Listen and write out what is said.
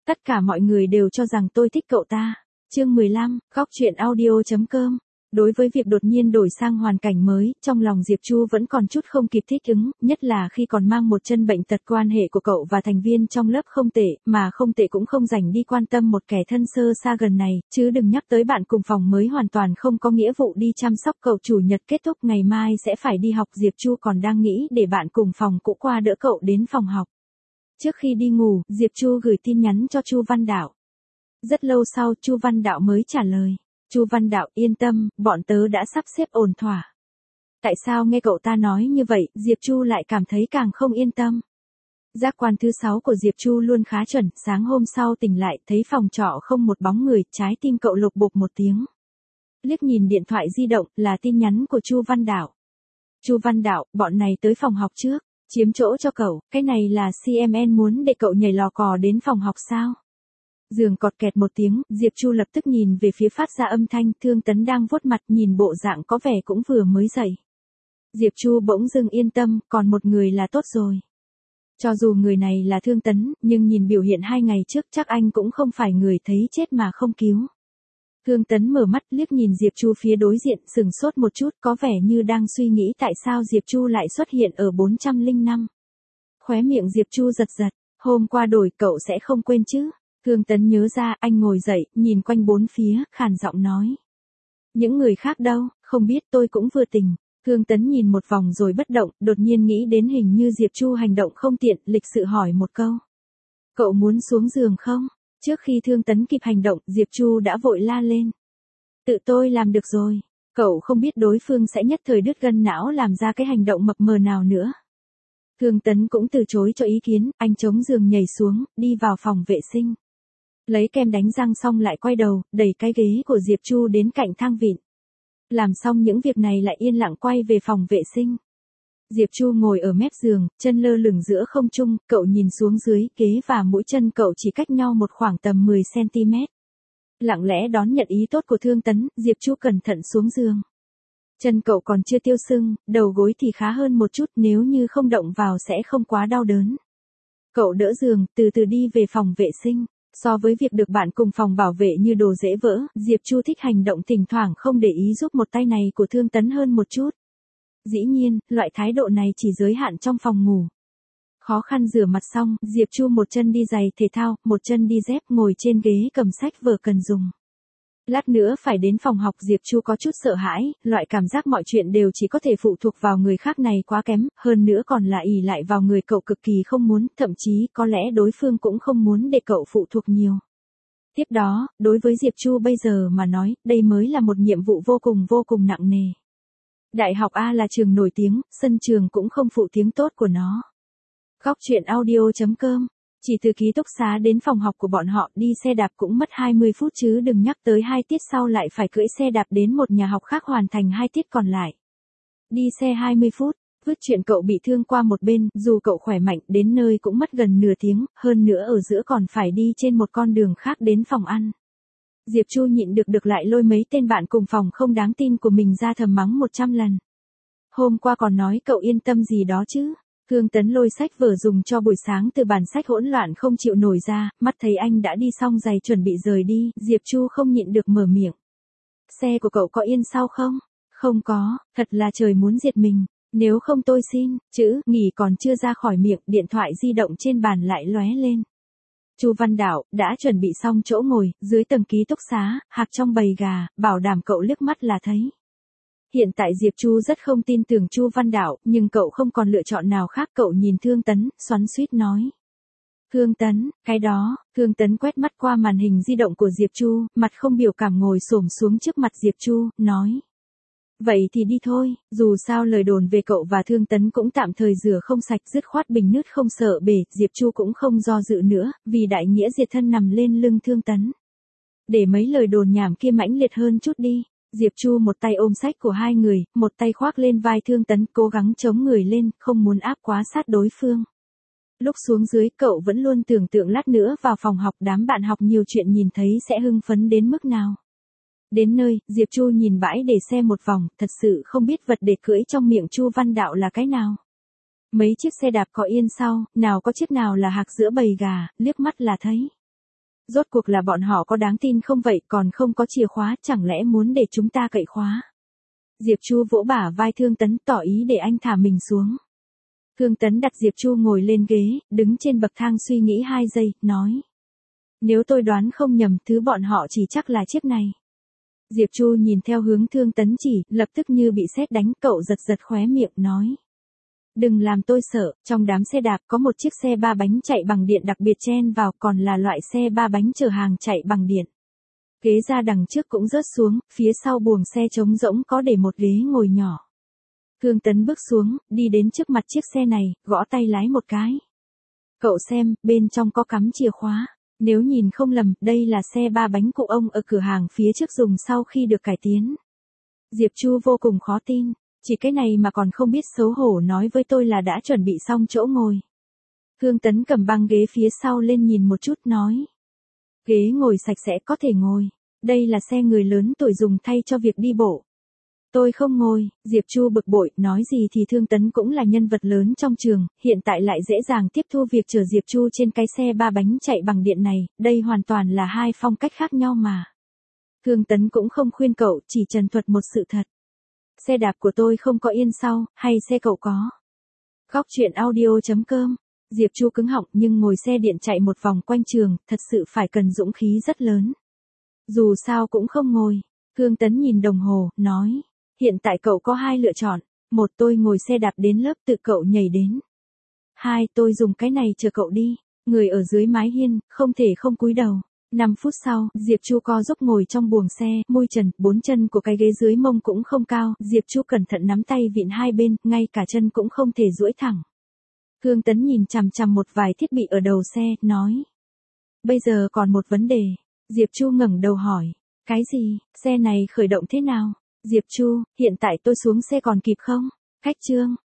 Tất cả mọi người đều cho rằng tôi thích cậu ta. Chương 15, góc truyện audio.com. Đối với việc đột nhiên đổi sang hoàn cảnh mới, trong lòng Diệp Chu vẫn còn chút không kịp thích ứng, nhất là khi còn mang một chân bệnh tật. Quan hệ của cậu và thành viên trong lớp không tệ, mà không tệ cũng không rảnh đi quan tâm một kẻ thân sơ xa gần này, chứ đừng nhắc tới bạn cùng phòng mới hoàn toàn không có nghĩa vụ đi chăm sóc cậu. Chủ nhật kết thúc ngày mai sẽ phải đi học, Diệp Chu còn đang nghĩ để bạn cùng phòng cũ qua đỡ cậu đến phòng học. Trước khi đi ngủ, Diệp Chu gửi tin nhắn cho Chu Văn Đạo. Rất lâu sau Chu Văn Đạo mới trả lời. Chu Văn Đạo, yên tâm, bọn tớ đã sắp xếp ổn thỏa. Tại sao nghe cậu ta nói như vậy, Diệp Chu lại cảm thấy càng không yên tâm. Giác quan thứ 6 của Diệp Chu luôn khá chuẩn, sáng hôm sau tỉnh lại, thấy phòng trọ không một bóng người, trái tim cậu lục bục một tiếng. Liếc nhìn điện thoại di động, là tin nhắn của Chu Văn Đạo. Chu Văn Đạo, bọn này tới phòng học trước, chiếm chỗ cho cậu, cái này là CMN muốn để cậu nhảy lò cò đến phòng học sao? Giường cọt kẹt một tiếng, Diệp Chu lập tức nhìn về phía phát ra âm thanh, Thương Tấn đang vuốt mặt, nhìn bộ dạng có vẻ cũng vừa mới dậy. Diệp Chu bỗng dưng yên tâm, còn một người là tốt rồi. Cho dù người này là Thương Tấn, nhưng nhìn biểu hiện 2 ngày trước chắc anh cũng không phải người thấy chết mà không cứu. Thương Tấn mở mắt liếc nhìn Diệp Chu phía đối diện, sừng sốt một chút, có vẻ như đang suy nghĩ tại sao Diệp Chu lại xuất hiện ở 405. Khóe miệng Diệp Chu giật giật, hôm qua đổi cậu sẽ không quên chứ. Thương Tấn nhớ ra, anh ngồi dậy, nhìn quanh bốn phía, khàn giọng nói. Những người khác đâu, không biết, tôi cũng vừa tỉnh. Thương Tấn nhìn một vòng rồi bất động, đột nhiên nghĩ đến hình như Diệp Chu hành động không tiện, lịch sự hỏi một câu. Cậu muốn xuống giường không? Trước khi Thương Tấn kịp hành động, Diệp Chu đã vội la lên. Tự tôi làm được rồi. Cậu không biết đối phương sẽ nhất thời đứt gân não làm ra cái hành động mập mờ nào nữa. Thương Tấn cũng từ chối cho ý kiến, anh chống giường nhảy xuống, đi vào phòng vệ sinh. Lấy kem đánh răng xong lại quay đầu, đẩy cái ghế của Diệp Chu đến cạnh thang vịn. Làm xong những việc này lại yên lặng quay về phòng vệ sinh. Diệp Chu ngồi ở mép giường, chân lơ lửng giữa không trung, cậu nhìn xuống dưới, ghế và mũi chân cậu chỉ cách nhau một khoảng tầm 10cm. Lặng lẽ đón nhận ý tốt của Thương Tấn, Diệp Chu cẩn thận xuống giường. Chân cậu còn chưa tiêu sưng, đầu gối thì khá hơn một chút, nếu như không động vào sẽ không quá đau đớn. Cậu đỡ giường, từ từ đi về phòng vệ sinh. So với việc được bạn cùng phòng bảo vệ như đồ dễ vỡ, Diệp Chu thích hành động thỉnh thoảng không để ý giúp một tay này của Thương Tấn hơn một chút. Dĩ nhiên, loại thái độ này chỉ giới hạn trong phòng ngủ. Khó khăn rửa mặt xong, Diệp Chu một chân đi giày thể thao, một chân đi dép, ngồi trên ghế cầm sách vở cần dùng. Lát nữa phải đến phòng học, Diệp Chu có chút sợ hãi, loại cảm giác mọi chuyện đều chỉ có thể phụ thuộc vào người khác này quá kém, hơn nữa còn là ỷ lại vào người cậu cực kỳ không muốn, thậm chí có lẽ đối phương cũng không muốn để cậu phụ thuộc nhiều. Tiếp đó, đối với Diệp Chu bây giờ mà nói, đây mới là một nhiệm vụ vô cùng nặng nề. Đại học A là trường nổi tiếng, sân trường cũng không phụ tiếng tốt của nó. Góc truyện audio.com. Chỉ từ ký túc xá đến phòng học của bọn họ, đi xe đạp cũng mất 20 phút chứ đừng nhắc tới 2 tiết sau lại phải cưỡi xe đạp đến một nhà học khác hoàn thành 2 tiết còn lại. Đi xe 20 phút, vứt chuyện cậu bị thương qua một bên, dù cậu khỏe mạnh, đến nơi cũng mất gần nửa tiếng, hơn nữa ở giữa còn phải đi trên một con đường khác đến phòng ăn. Diệp Chu nhịn được lại lôi mấy tên bạn cùng phòng không đáng tin của mình ra thầm mắng 100 lần. Hôm qua còn nói cậu yên tâm gì đó chứ. Thương Tấn lôi sách vở dùng cho buổi sáng từ bàn sách hỗn loạn không chịu nổi ra, mắt thấy anh đã đi xong giày chuẩn bị rời đi, Diệp Chu không nhịn được mở miệng. Xe của cậu có yên sau không? Không có, thật là trời muốn diệt mình, nếu không tôi xin, chữ nghỉ còn chưa ra khỏi miệng, điện thoại di động trên bàn lại lóe lên. Chu Văn Đạo đã chuẩn bị xong chỗ ngồi, dưới tầng ký túc xá, hạc trong bầy gà, bảo đảm cậu liếc mắt là thấy. Hiện tại Diệp Chu rất không tin tưởng Chu Văn Đạo, nhưng cậu không còn lựa chọn nào khác, cậu nhìn Thương Tấn, xoắn xuýt nói. Thương Tấn, cái đó, Thương Tấn quét mắt qua màn hình di động của Diệp Chu, mặt không biểu cảm ngồi xổm xuống trước mặt Diệp Chu, nói. Vậy thì đi thôi, dù sao lời đồn về cậu và Thương Tấn cũng tạm thời rửa không sạch, dứt khoát bình nứt không sợ bể, Diệp Chu cũng không do dự nữa, vì đại nghĩa diệt thân nằm lên lưng Thương Tấn. Để mấy lời đồn nhảm kia mãnh liệt hơn chút đi. Diệp Chu một tay ôm sách của hai người, một tay khoác lên vai Thương Tấn, cố gắng chống người lên, không muốn áp quá sát đối phương. Lúc xuống dưới, cậu vẫn luôn tưởng tượng lát nữa vào phòng học đám bạn học nhiều chuyện nhìn thấy sẽ hưng phấn đến mức nào. Đến nơi, Diệp Chu nhìn bãi để xe một vòng, thật sự không biết vật để cưỡi trong miệng Chu Văn Đạo là cái nào. Mấy chiếc xe đạp có yên sau, nào có chiếc nào là hạc giữa bầy gà, liếc mắt là thấy. Rốt cuộc là bọn họ có đáng tin không vậy, còn không có chìa khóa, chẳng lẽ muốn để chúng ta cậy khóa. Diệp Chu vỗ bả vai Thương Tấn tỏ ý để anh thả mình xuống. Thương Tấn đặt Diệp Chu ngồi lên ghế, đứng trên bậc thang suy nghĩ 2 giây, nói. Nếu tôi đoán không nhầm, thứ bọn họ chỉ chắc là chiếc này. Diệp Chu nhìn theo hướng Thương Tấn chỉ, lập tức như bị sét đánh, cậu giật giật khóe miệng, nói. Đừng làm tôi sợ, trong đám xe đạp có một chiếc xe 3 bánh chạy bằng điện đặc biệt chen vào, còn là loại xe 3 bánh chở hàng chạy bằng điện. Ghế ra đằng trước cũng rớt xuống, phía sau buồng xe trống rỗng có để một ghế ngồi nhỏ. Thương Tấn bước xuống, đi đến trước mặt chiếc xe này, gõ tay lái một cái. Cậu xem, bên trong có cắm chìa khóa. Nếu nhìn không lầm, đây là xe 3 bánh cụ ông ở cửa hàng phía trước dùng sau khi được cải tiến. Diệp Chu vô cùng khó tin. Chỉ cái này mà còn không biết xấu hổ nói với tôi là đã chuẩn bị xong chỗ ngồi. Thương Tấn cầm băng ghế phía sau lên nhìn một chút, nói. Ghế ngồi sạch sẽ, có thể ngồi. Đây là xe người lớn tuổi dùng thay cho việc đi bộ. Tôi không ngồi. Diệp Chu bực bội, nói gì thì Thương Tấn cũng là nhân vật lớn trong trường, hiện tại lại dễ dàng tiếp thu việc chở Diệp Chu trên cái xe 3 bánh chạy bằng điện này, đây hoàn toàn là hai phong cách khác nhau mà. Thương Tấn cũng không khuyên cậu, chỉ trần thuật một sự thật. Xe đạp của tôi không có yên sau, hay xe cậu có. Góc truyện audio.com. Diệp Chu cứng họng, nhưng ngồi xe điện chạy một vòng quanh trường, thật sự phải cần dũng khí rất lớn. Dù sao cũng không ngồi. Thương Tấn nhìn đồng hồ, nói. Hiện tại cậu có 2 lựa chọn. 1, tôi ngồi xe đạp đến lớp tự cậu nhảy đến. 2, tôi dùng cái này chờ cậu đi. Người ở dưới mái hiên, không thể không cúi đầu. 5 phút sau, Diệp Chu co giúp ngồi trong buồng xe, môi trần, 4 chân của cái ghế dưới mông cũng không cao, Diệp Chu cẩn thận nắm tay vịn hai bên, ngay cả chân cũng không thể duỗi thẳng. Thương Tấn nhìn chằm chằm một vài thiết bị ở đầu xe, nói. Bây giờ còn một vấn đề. Diệp Chu ngẩng đầu hỏi. Cái gì, xe này khởi động thế nào? Diệp Chu, hiện tại tôi xuống xe còn kịp không? Khách trương,